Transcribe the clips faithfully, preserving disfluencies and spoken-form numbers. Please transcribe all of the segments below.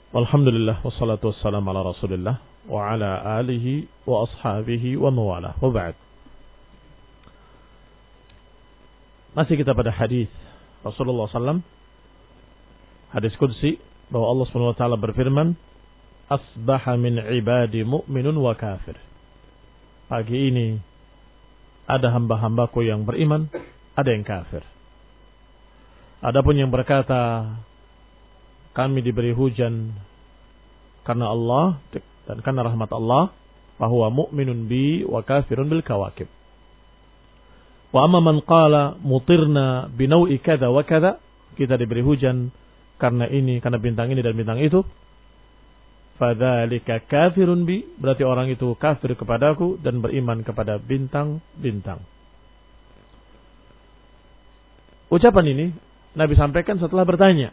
Alhamdulillah wassalatu wassalamu ala Rasulillah wa ala alihi wa ashabihi wa mawalah. Wa ba'd. Masih kita pada hadis Rasulullah sallallahu alaihi wasallam, hadis qudsi, bahwa Allah Subhanahu wa taala berfirman, "Asbaha min ibadi mu'minun wa kafir." Pagi ini ada hamba-hambaku yang beriman, ada yang kafir. Adapun yang berkata, kami diberi hujan karena Allah dan karena rahmat Allah, bahwa mu'minun bi wa kafirun bil kawakib. Wa amma man qala mutirna binau'i kada wa kada, kita diberi hujan karena ini, karena bintang ini dan bintang itu, fadzalika kafirun bi, berarti orang itu kafir kepadaku dan beriman kepada bintang-bintang. Ucapan ini Nabi sampaikan setelah bertanya,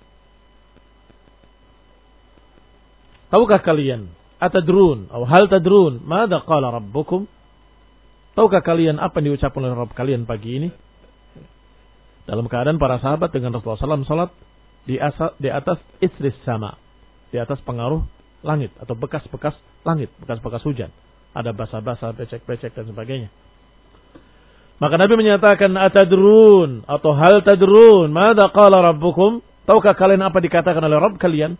tahukah kalian, atadrun, atau hal tadrun, mada qala rabbukum? Tahukah kalian apa yang diucapkan oleh Rabb kalian pagi ini? Dalam keadaan para sahabat dengan Rasulullah sallallahu alaihi wasallam salat di, asa, di atas isris sama, di atas pengaruh langit atau bekas-bekas langit, bekas-bekas hujan. Ada basah-basah, becek-becek dan sebagainya. Maka Nabi menyatakan, atadrun, atau hal tadrun, mada qala rabbukum? Tahukah kalian apa dikatakan oleh Rabb kalian?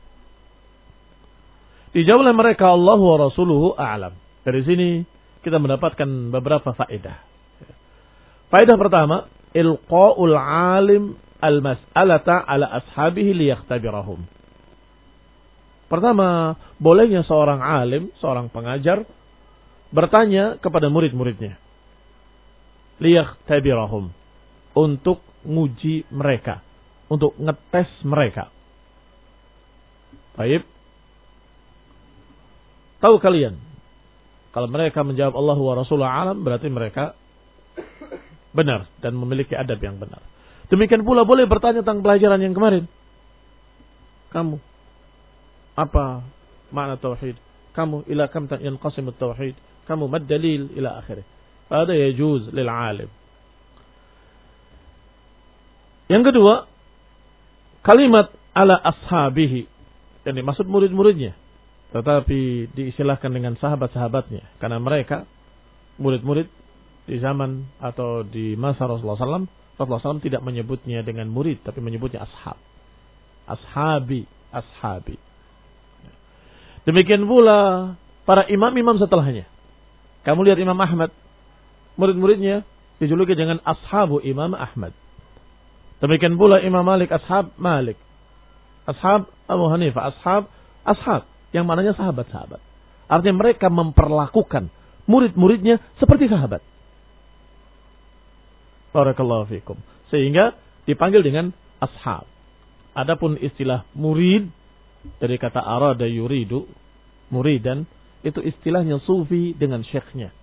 Dijawab oleh mereka, Allahu wa rasuluhu a'lam. Dari sini kita mendapatkan beberapa faedah. Faedah pertama, ilqa'ul alim al-mas'alata ala ashabihi liyakhtabirahum. Pertama, bolehnya seorang alim, seorang pengajar bertanya kepada murid-muridnya, liyakhtabirahum, untuk nguji mereka, untuk ngetes mereka. Baik. Tahu kalian, kalau mereka menjawab Allah wa Rasulullah alam, berarti mereka benar dan memiliki adab yang benar. Demikian pula boleh bertanya tentang pelajaran yang kemarin. Kamu, apa makna tauhid? Kamu, ila kam yanqasim at-tauhid? Kamu, mad dalil ila akhirih. Hada yajuz lil alim. Yang kedua, kalimat ala ashabihi, yang dimaksud murid-muridnya, tetapi diistilahkan dengan sahabat-sahabatnya, karena mereka murid-murid di zaman atau di masa Rasulullah sallallahu alaihi wasallam, Rasulullah sallallahu alaihi wasallam tidak menyebutnya dengan murid, tapi menyebutnya ashab. Ashabi, ashabi. Demikian pula para imam-imam setelahnya. Kamu lihat Imam Ahmad, murid-muridnya dijuluki dengan ashabu Imam Ahmad. Demikian pula Imam Malik, ashab Malik. Ashab Abu Hanifah, ashab, ashab. Yang mananya sahabat-sahabat. Artinya mereka memperlakukan murid-muridnya seperti sahabat. Barakallahu fikum. Sehingga dipanggil dengan ashab. Adapun istilah murid, dari kata arada yuridu, muridan, itu istilahnya sufi dengan syekhnya.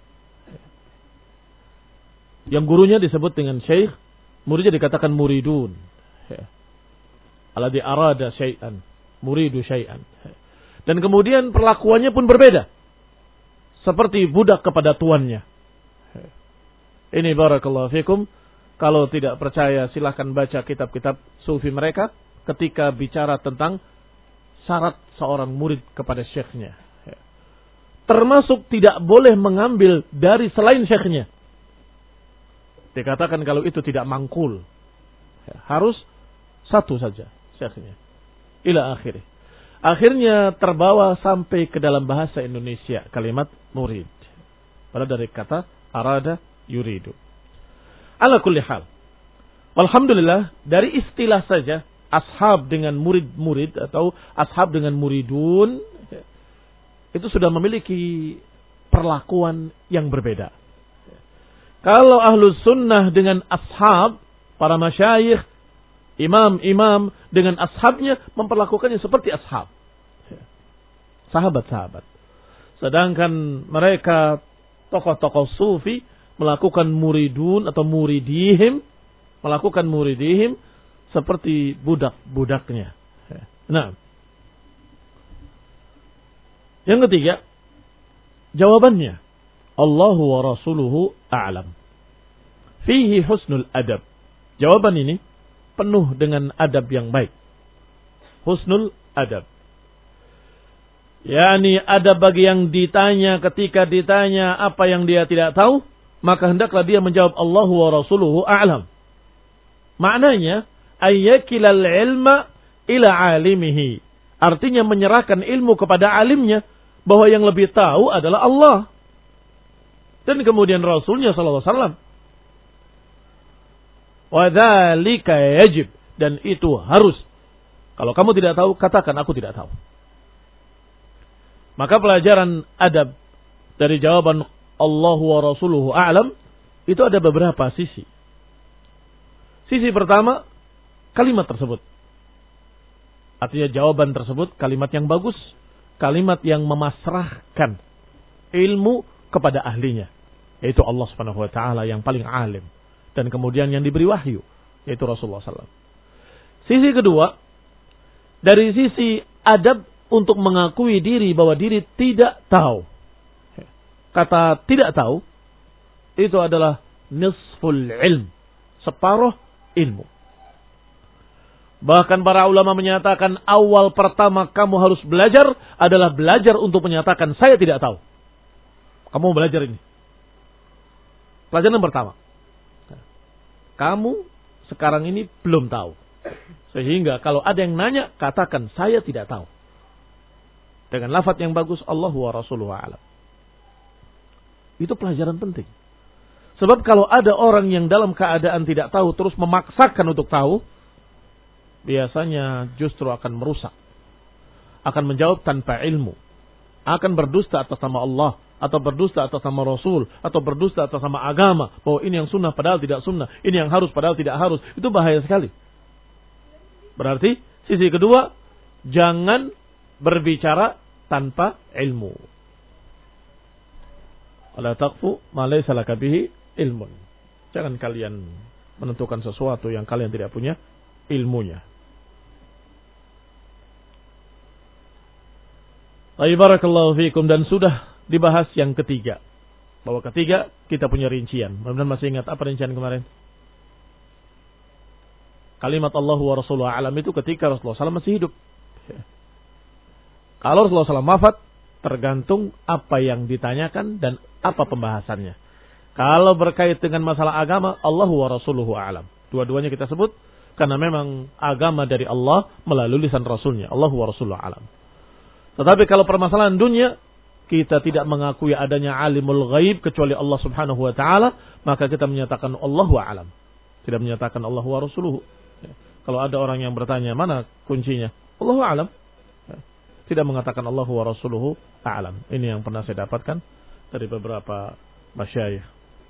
Yang gurunya disebut dengan syekh, muridnya dikatakan muridun. Alladhi arada syai'an, muridu syai'an. Dan kemudian perlakuannya pun berbeda. Seperti budak kepada tuannya. Ini barakallahu fikum. Kalau tidak percaya silahkan baca kitab-kitab sufi mereka ketika bicara tentang syarat seorang murid kepada syekhnya. Termasuk tidak boleh mengambil dari selain syekhnya. Dikatakan kalau itu tidak mangkul. Harus satu saja syekhnya. Ila akhirih. Akhirnya terbawa sampai ke dalam bahasa Indonesia kalimat murid. Pada dari kata arada yuridu. Ala kulli hal. Alhamdulillah, dari istilah saja ashab dengan murid-murid atau ashab dengan muridun, itu sudah memiliki perlakuan yang berbeda. Kalau ahlus sunnah dengan ashab, para masyayikh, imam-imam dengan ashabnya memperlakukannya seperti ashab. Sahabat-sahabat. Sedangkan mereka tokoh-tokoh sufi melakukan muridun atau muridihim, melakukan muridihim seperti budak-budaknya. Nah, yang ketiga, jawabannya Allahu wa rasuluhu a'lam. Fihi husnul adab. Jawaban ini penuh dengan adab yang baik. Husnul adab. yakni ada bagi yang ditanya ketika ditanya apa yang dia tidak tahu, maka hendaklah dia menjawab Allahu wa rasuluhu a'lam. Maknanya ayyakilal ilma ila alimihi. Artinya menyerahkan ilmu kepada alimnya, bahwa yang lebih tahu adalah Allah. Dan kemudian Rasulnya sallallahu alaihi wasallam. Wa dzalika yajib, dan itu harus. Kalau kamu tidak tahu, katakan aku tidak tahu. Maka pelajaran adab dari jawaban Allahu wa rasuluhu a'lam itu ada beberapa sisi. Sisi pertama, kalimat tersebut. Artinya jawaban tersebut kalimat yang bagus, kalimat yang memasrahkan ilmu kepada ahlinya, yaitu Allah Subhanahu wa taala yang paling alim, dan kemudian yang diberi wahyu, yaitu Rasulullah sallallahu alaihi wasallam. Sisi kedua, dari sisi adab untuk mengakui diri bahwa diri tidak tahu. Kata tidak tahu itu adalah nisful ilm, separuh ilmu. Bahkan para ulama menyatakan awal pertama kamu harus belajar adalah belajar untuk menyatakan saya tidak tahu. Kamu belajar ini. Pelajaran yang pertama. Kamu sekarang ini belum tahu. Sehingga kalau ada yang nanya, katakan saya tidak tahu. Dengan lafaz yang bagus, Allahu wa rasuluhu a'lam. Itu pelajaran penting. Sebab kalau ada orang yang dalam keadaan tidak tahu terus memaksakan untuk tahu, biasanya justru akan merusak. Akan menjawab tanpa ilmu. Akan berdusta atas nama Allah. Atau berdusta atas nama Rasul. Atau berdusta atas nama agama. Bahwa ini yang sunnah padahal tidak sunnah. Ini yang harus padahal tidak harus. Itu bahaya sekali. Berarti sisi kedua, jangan berbicara tanpa ilmu. Wala taqfu ma laysa laka bihi ilmun. Jangan kalian menentukan sesuatu yang kalian tidak punya ilmunya. Barakallahu fiikum, dan sudah dibahas yang ketiga. Bahwa ketiga kita punya rincian. Mudah-mudahan masih ingat apa rincian kemarin? Kalimat Allahu wa rasuluhu a'lam itu ketika Rasulullah sallallahu alaihi wasallam masih hidup. Kalau Rasulullah sallallahu alaihi wasallam wafat, tergantung apa yang ditanyakan dan apa pembahasannya. Kalau berkait dengan masalah agama, Allahu wa rasuluhu a'lam. Dua-duanya kita sebut karena memang agama dari Allah melalui lisan Rasulnya. Allahu wa rasuluhu a'lam. Tetapi kalau permasalahan dunia, kita tidak mengakui adanya alimul ghaib kecuali Allah Subhanahu wa taala, maka kita menyatakan Allahu a'lam. Tidak menyatakan Allahu wa rasuluhu. Kalau ada orang yang bertanya, mana kuncinya? Allahu a'lam. Tidak mengatakan Allahu wa rasuluhu a'lam. Ini yang pernah saya dapatkan dari beberapa masyayikh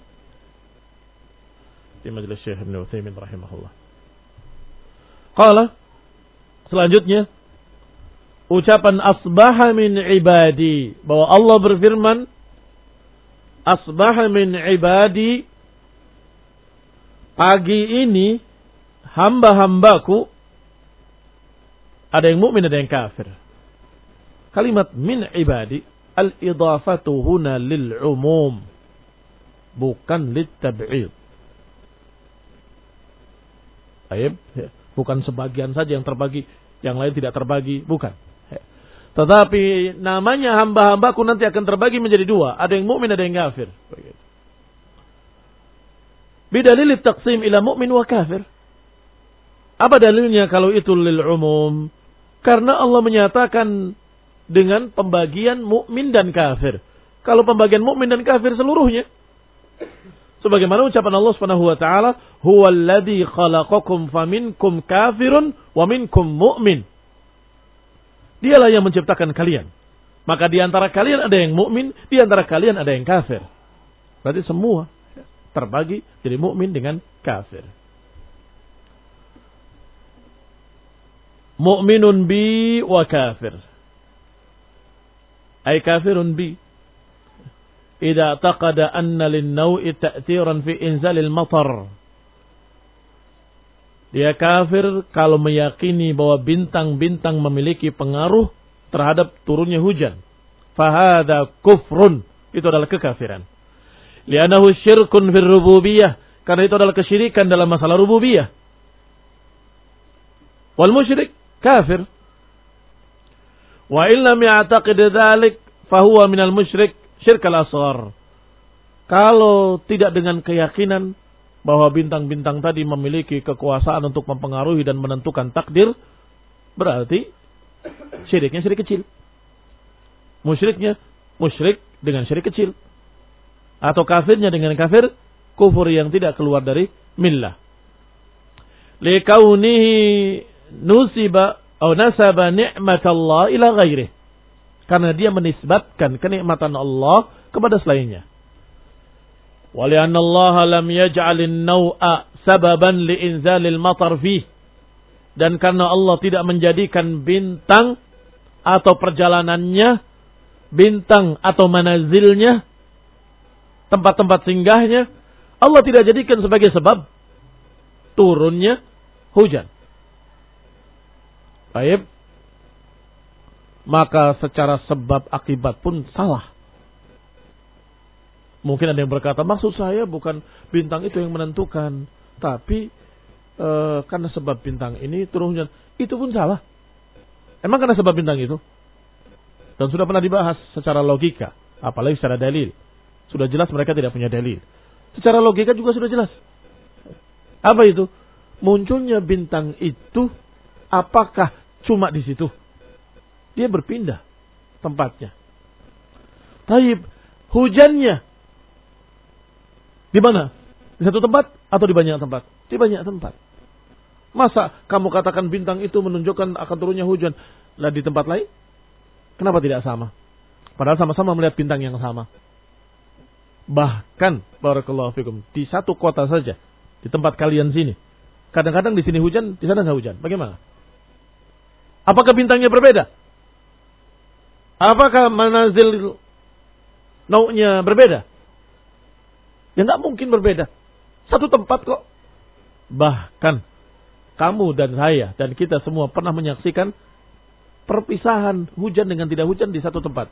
di majelis Syekh Ibnu Utsaimin rahimahullah. Qala, selanjutnya ucapan asbaha min ibadi, bahwa Allah berfirman asbaha min ibadi, pagi ini hamba-hambaku, ada yang mukmin ada yang kafir. Kalimat min ibadi, al-idafatu huna lil umum, bukan lit tab'id. Baik, bukan sebagian saja yang terbagi, yang lain tidak terbagi, bukan. Tetapi namanya hamba-hambaku nanti akan terbagi menjadi dua, ada yang mukmin ada yang kafir. Bidalil taqsim ila mu'min wa kafir. Apa dalilnya kalau itu lil umum? Karena Allah menyatakan dengan pembagian mukmin dan kafir. Kalau pembagian mukmin dan kafir seluruhnya, sebagaimana ucapan Allah Subhanahu wa taala, "Huwallazi khalaqakum faminkum kafirun wa minkum mu'min." Dialah yang menciptakan kalian. Maka di antara kalian ada yang mukmin, di antara kalian ada yang kafir. Berarti semua terbagi jadi mukmin dengan kafir. Mu'minun bi wa kafir. Ay kafirun bi. Idza taqada anna lin-naw'i ta'thiran fi inzalil matar. Dia kafir kalau meyakini bahwa bintang-bintang memiliki pengaruh terhadap turunnya hujan. Fahada kufrun. Itu adalah kekafiran. Li'annahu syirkun fir rububiyah. Karena itu adalah kesyirikan dalam masalah rububiyah. Wal musyrik kafir. Wa illam ya'taqid dzalik fahuwa minal musyrik syirkal asghar. Kalau tidak dengan keyakinan bahwa bintang-bintang tadi memiliki kekuasaan untuk mempengaruhi dan menentukan takdir, berarti syiriknya syirik kecil. Musyriknya musyrik dengan syirik kecil. Atau kafirnya dengan kafir kufur yang tidak keluar dari millah. Likaunihi nusiba atau nasaba ni'matallah ila ghairih. Karena dia menisbatkan kenikmatan Allah kepada selainnya. Walianna Allah lam yaj'alin naw'a sababan li'inzalil matar fih. Dan karena Allah tidak menjadikan bintang atau perjalanannya, bintang atau manazilnya, tempat-tempat singgahnya, Allah tidak jadikan sebagai sebab turunnya hujan. Baik. Maka secara sebab akibat pun salah. Mungkin ada yang berkata, maksud saya bukan bintang itu yang menentukan, tapi e, karena sebab bintang ini turun hujan. Itu pun salah. Emang karena sebab bintang itu? Dan sudah pernah dibahas secara logika, apalagi secara dalil. Sudah jelas mereka tidak punya dalil. Secara logika juga sudah jelas. Apa itu? Munculnya bintang itu apakah cuma di situ? Dia berpindah tempatnya. Taib, hujannya di mana? Di satu tempat atau di banyak tempat? Di banyak tempat. Masa kamu katakan bintang itu menunjukkan akan turunnya hujan, lah di tempat lain? Kenapa tidak sama? Padahal sama-sama melihat bintang yang sama. Bahkan, barakallahu fikum, di satu kota saja, di tempat kalian sini, kadang-kadang di sini hujan, di sana nggak hujan. Bagaimana? Apakah bintangnya berbeda? Apakah manazil nau'nya berbeda? Ya nggak mungkin berbeda. Satu tempat kok. Bahkan kamu dan saya dan kita semua pernah menyaksikan perpisahan hujan dengan tidak hujan di satu tempat.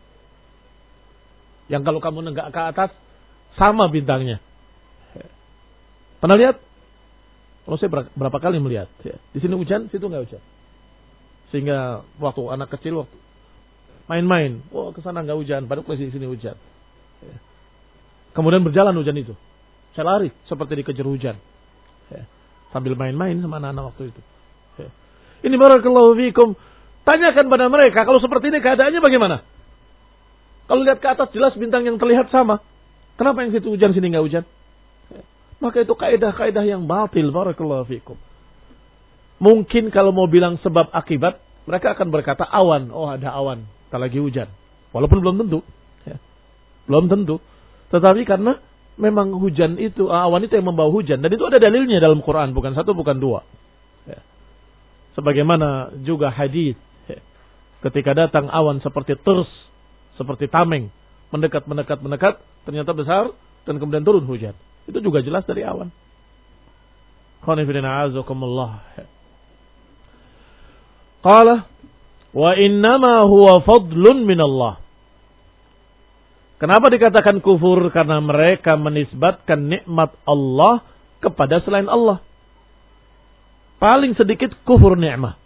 Yang kalau kamu nenggak ke atas sama bintangnya. Pernah lihat? Kalau saya berapa kali melihat. Di sini hujan, situ nggak hujan. Sehingga waktu anak kecil waktu main-main, wah ke sana nggak hujan, padahal di sini hujan. Kemudian berjalan hujan itu. Saya lari seperti dikejar hujan. Sambil main-main sama anak-anak waktu itu. Ini barakallahu fikum. Tanyakan pada mereka, kalau seperti ini keadaannya bagaimana? Kalau lihat ke atas jelas bintang yang terlihat sama. Kenapa yang situ hujan, sini nggak hujan? Maka itu kaidah-kaidah yang batil, barakallahu fikum. Mungkin kalau mau bilang sebab akibat, mereka akan berkata awan. Oh ada awan, tak lagi hujan. Walaupun belum tentu. Belum tentu. Tetapi karena memang hujan itu, awan itu yang membawa hujan. Dan itu ada dalilnya dalam Quran. Bukan satu, bukan dua. Ya. Sebagaimana juga hadis. Ya. Ketika datang awan seperti ters, seperti tameng. Mendekat, mendekat, mendekat. Ternyata besar. Dan kemudian turun hujan. Itu juga jelas dari awan. Khonifidina azakumullah. Qala. Wa innama huwa fadlun minallah. Kenapa dikatakan kufur? Karena mereka menisbatkan nikmat Allah kepada selain Allah. Paling sedikit kufur nikmat.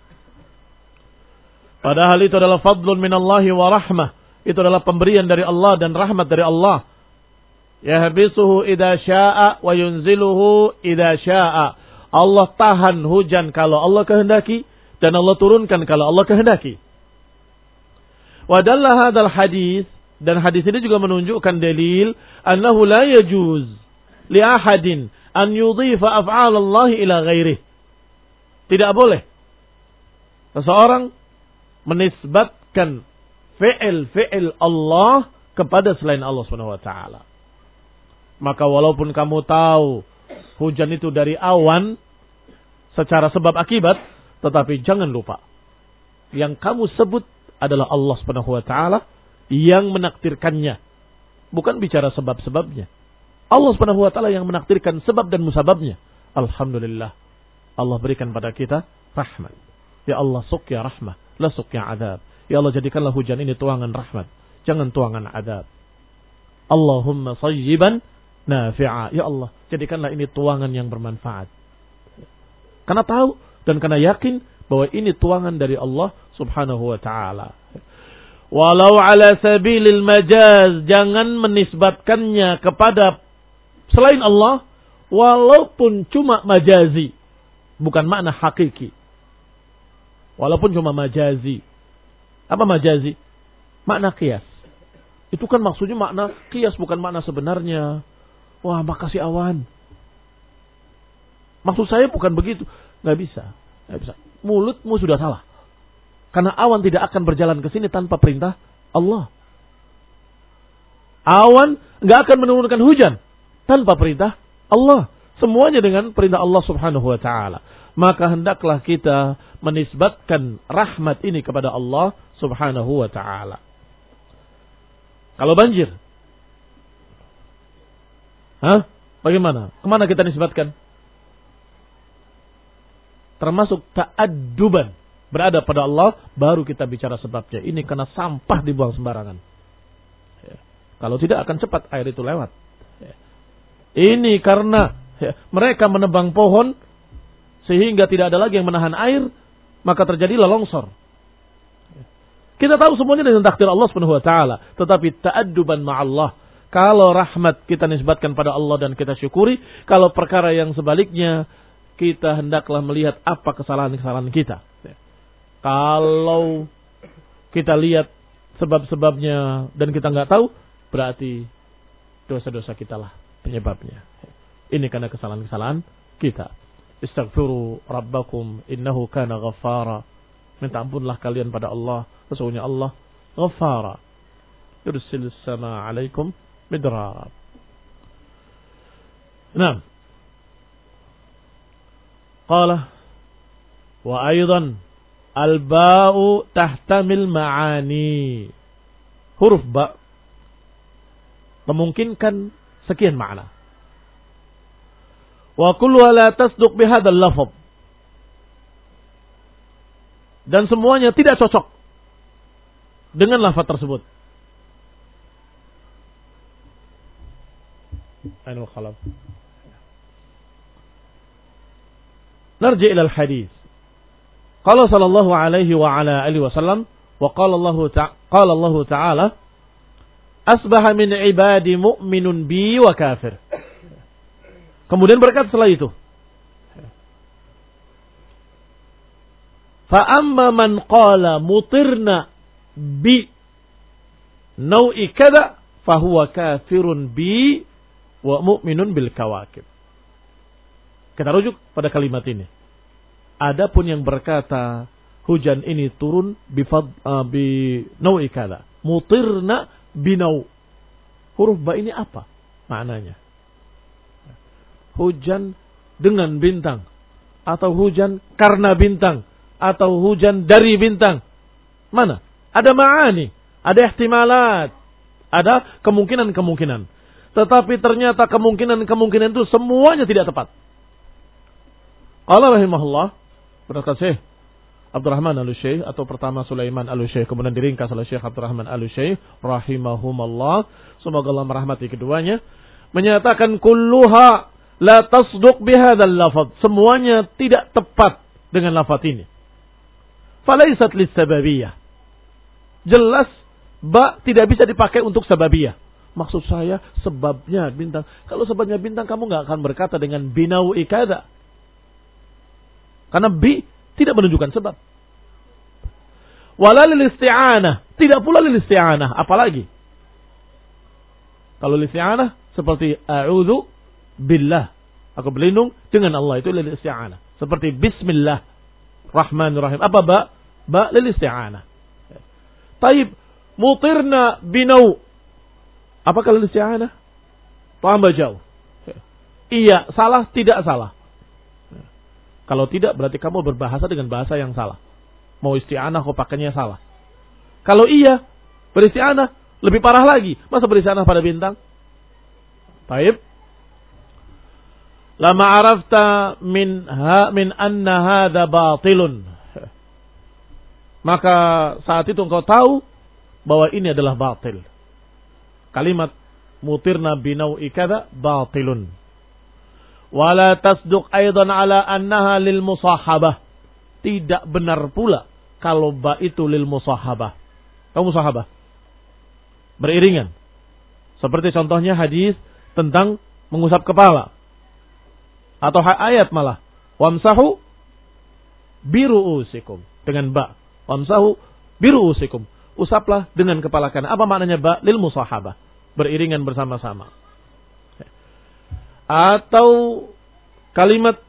Padahal itu adalah fadlun minallahi wa rahmah. Itu adalah pemberian dari Allah dan rahmat dari Allah. Yahbisuhu idha sya'a wa yunziluhu idha sya'a. Allah tahan hujan kalau Allah kehendaki. Dan Allah turunkan kalau Allah kehendaki. Wa dalla hadzal hadis. Dan hadis ini juga menunjukkan dalil annahu la yajuz li ahadin an yudhifa af'al Allah ila ghairih. Tidak boleh seseorang menisbatkan fi'il-fi'il Allah kepada selain Allah Subhanahu wa taala. Maka walaupun kamu tahu hujan itu dari awan secara sebab akibat, tetapi jangan lupa yang kamu sebut adalah Allah Subhanahu wa taala yang menakdirkannya. Bukan bicara sebab-sebabnya. Allah Subhanahu wa taala yang menakdirkan sebab dan musababnya. Alhamdulillah. Allah berikan pada kita rahmat. Ya Allah, suqya rahmah, la suqya adab. Ya Allah, jadikanlah hujan ini tuangan rahmat, jangan tuangan adab. Allahumma sayyiban nafi'a. Ya Allah, jadikanlah ini tuangan yang bermanfaat. Karena tahu dan karena yakin bahwa ini tuangan dari Allah Subhanahu wa taala. Walau ala sabilil majaz, jangan menisbatkannya kepada selain Allah walaupun cuma majazi, bukan makna hakiki. Walaupun cuma majazi. Apa majazi? Makna qiyas. Itu kan maksudnya makna qiyas, bukan makna sebenarnya. Wah, makasih awan. Maksud saya bukan begitu. Nggak bisa. Nggak bisa. Mulutmu sudah salah. Karena awan tidak akan berjalan ke sini tanpa perintah Allah. Awan nggak akan menurunkan hujan tanpa perintah Allah. Semuanya dengan perintah Allah Subhanahu wa taala. Maka hendaklah kita menisbatkan rahmat ini kepada Allah Subhanahu wa taala. Kalau banjir, hah? Bagaimana? Kemana kita nisbatkan? Termasuk ta'adduban, berada pada Allah, baru kita bicara sebabnya. Ini karena sampah dibuang sembarangan. Ya. Kalau tidak akan cepat air itu lewat. Ya. Ini karena ya, mereka menebang pohon sehingga tidak ada lagi yang menahan air, maka terjadilah longsor. Ya. Kita tahu semuanya dengan takdir Allah Subhanahu wa taala, tetapi ta'adduban ma'allah. Kalau rahmat kita nisbatkan pada Allah dan kita syukuri, kalau perkara yang sebaliknya kita hendaklah melihat apa kesalahan-kesalahan kita. Kalau kita lihat sebab-sebabnya dan kita nggak tahu, berarti dosa-dosa kita lah penyebabnya. Ini karena kesalahan-kesalahan kita. Istaghfiru rabbakum innahu kana ghaffara. Minta ampunlah kalian pada Allah, sesungguhnya Allah ghaffara. Yursilis sama alaikum midrara. Nah, qala wa aidan al-ba'u tahtamil ma'ani. Huruf ba memungkinkan sekian makna. Wa kulluha la tasduq bihadzal lafz. Dan semuanya tidak cocok dengan lafaz tersebut. Ainul khalaf. Narji ila al-hadis. Qala sallallahu alaihi wa ala alihi wasallam wa qala Allah ta'ala qala Allah ta'ala asbaha min ibadi mu'minun bi wa kafir. Kemudian berkata setelah itu, fa amma man qala mutirna bi nau'i kada fa huwa kafirun bi wa mu'minun bil kawakib. Kita rujuk pada kalimat ini. Adapun yang berkata hujan ini turun bifad uh, bi nau'i kada, mutirna binau. Huruf ba ini apa maknanya? Hujan dengan bintang, atau hujan karena bintang, atau hujan dari bintang. Mana? Ada ma'ani, ada ihtimalat, ada kemungkinan-kemungkinan. Tetapi ternyata kemungkinan-kemungkinan itu semuanya tidak tepat. Allah rahimahullah, berkata Syekh Abdurrahman Al-Syekh, atau pertama Sulaiman Al-Syekh, kemudian diringkas oleh Syekh Abdurrahman Al-Syekh rahimahumallah, semoga Allah merahmati keduanya, menyatakan kulluha la tasduq bihadzal lafaz. Semuanya tidak tepat dengan lafaz ini. Falaisat lis-sababiyah. Jelas ba tidak bisa dipakai untuk sababiyah. Maksud saya sebabnya bintang. Kalau sebabnya bintang, kamu nggak akan berkata dengan binau'i kada. Karena bi tidak menunjukkan sebab. Wala lil isti'anah, tidak pula lil isti'anah, apalagi kalau lil isti'anah seperti a'udzu billah, aku berlindung dengan Allah, itu lil isti'anah. Seperti bismillah rahmanir rahim. Apa ba? Ba lil isti'anah. Taib mutirna binau. Apakah lil isti'anah? Tambah jauh. Iya, salah, tidak salah. Kalau tidak, berarti kamu berbahasa dengan bahasa yang salah. Mau isti'anah kok pakainya salah. Kalau iya, beristi'anah, lebih parah lagi. Masa beristi'anah pada bintang? Taib. Lama arafta min ha min anna hadza batilun. Maka saat itu engkau tahu bahwa ini adalah batil. Kalimat mutirna binau'i kada batilun. Wala tasduq aidan ala annaha lil musahabah. tidak benar pula kalau ba itu lil musahabah. Kamu musahabah. Beriringan. Seperti contohnya hadis tentang mengusap kepala. Atau ayat malah. Wamsahu biru'usikum. Dengan ba. Wamsahu biru'usikum. Usaplah dengan kepala kanan. Apa maknanya ba? Lil musahabah. Beriringan bersama-sama. Atau kalimat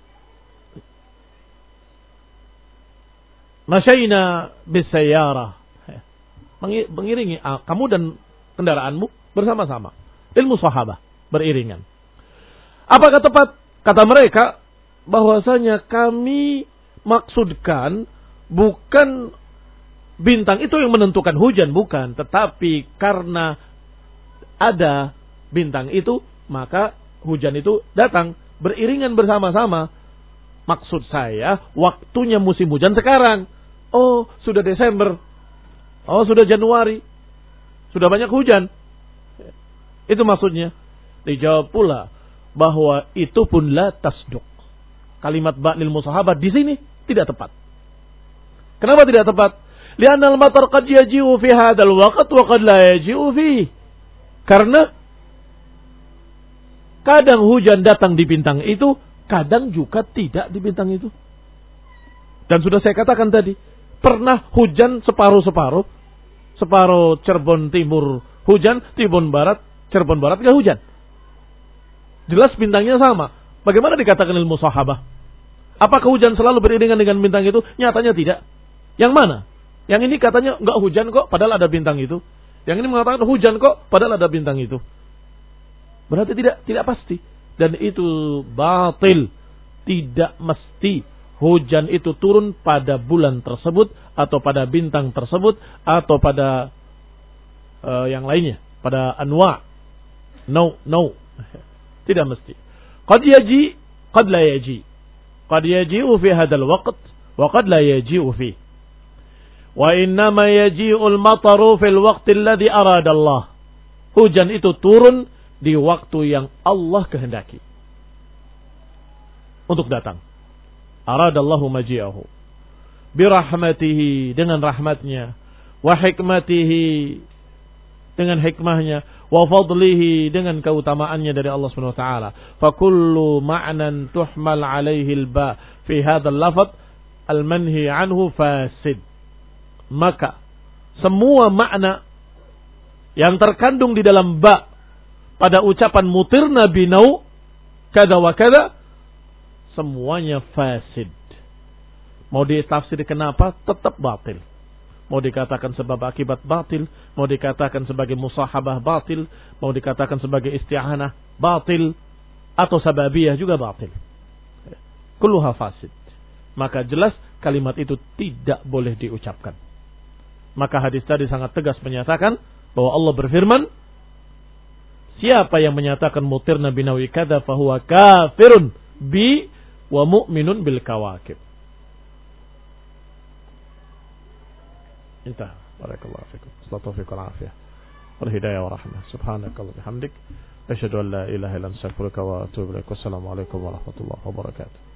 Masyaina bisayyarah. Mengiringi kamu dan kendaraanmu bersama-sama. Ilmu sahabah beriringan. Apakah tepat kata mereka bahwasanya kami maksudkan bukan bintang itu yang menentukan hujan, bukan, tetapi karena ada bintang itu maka hujan itu datang beriringan bersama-sama. Maksud saya waktunya musim hujan sekarang. Oh, sudah Desember. Oh, sudah Januari. Sudah banyak hujan. Itu maksudnya. Dijawab pula bahwa itu pun la tasduq. Kalimat ba'nil musahabah di sini tidak tepat. Kenapa tidak tepat? Li'anna al-matar qad yaji'u fi hadzal waqt wa qad la yaji'u fi. Karena kadang hujan datang di bintang itu, kadang juga tidak di bintang itu. Dan sudah saya katakan tadi, pernah hujan separuh-separuh. Separuh Cirebon Timur hujan, Cirebon Barat, Cirebon Barat tidak hujan. Jelas bintangnya sama. Bagaimana dikatakan ilmu sahabah? Apakah hujan selalu beriringan dengan bintang itu? Nyatanya tidak. Yang mana? Yang ini katanya enggak hujan kok, padahal ada bintang itu. Yang ini mengatakan hujan kok, padahal ada bintang itu. Berarti tidak tidak pasti. Dan itu batil. Tidak mesti hujan itu turun pada bulan tersebut, atau pada bintang tersebut, atau pada uh, yang lainnya, pada anwa. No, no. Tidak mesti. Qad yaji, qad la yaji. Qad yaji'u fi hadzal waqt, wa qad la yaji'u fi. Wa innama yaji'ul mataru fil waqti alladhi arada Allah. Hujan itu turun di waktu yang Allah kehendaki untuk datang. Aradallahu maji'ahu birahmatihi, dengan rahmatnya, wa hikmatihi, dengan hikmahnya, wa fadlihi, dengan keutamaannya dari Allah Subhanahu wa taala. Fa kullu ma'nan tuhmal 'alaihi al-ba fi hadzal lafaz al-manhi anhu fasid. Maka semua makna yang terkandung di dalam ba pada ucapan mutirna binau kada wa kada, semuanya fasid. Mau ditafsir kenapa? Tetap batil. Mau dikatakan sebab akibat batil, mau dikatakan sebagai musahabah batil, mau dikatakan sebagai isti'anah batil, atau sababiyah juga batil. Kulluha fasid. Maka jelas kalimat itu tidak boleh diucapkan. Maka hadis tadi sangat tegas menyatakan bahwa Allah berfirman, siapa yang menyatakan mutirna binawi kada fahuwa kafirun bi wa mu'minun bil kawakib. Intah. Barakallahu fikum. Sallallahu fikum al-afiyah. Wal hidayah wa rahmah. Subhanakallah bihamdik. Asyhadu an la ilaha illa anta astaghfiruka wa atubu ilaik. Wassalamu alaikum warahmatullahi wabarakatuh.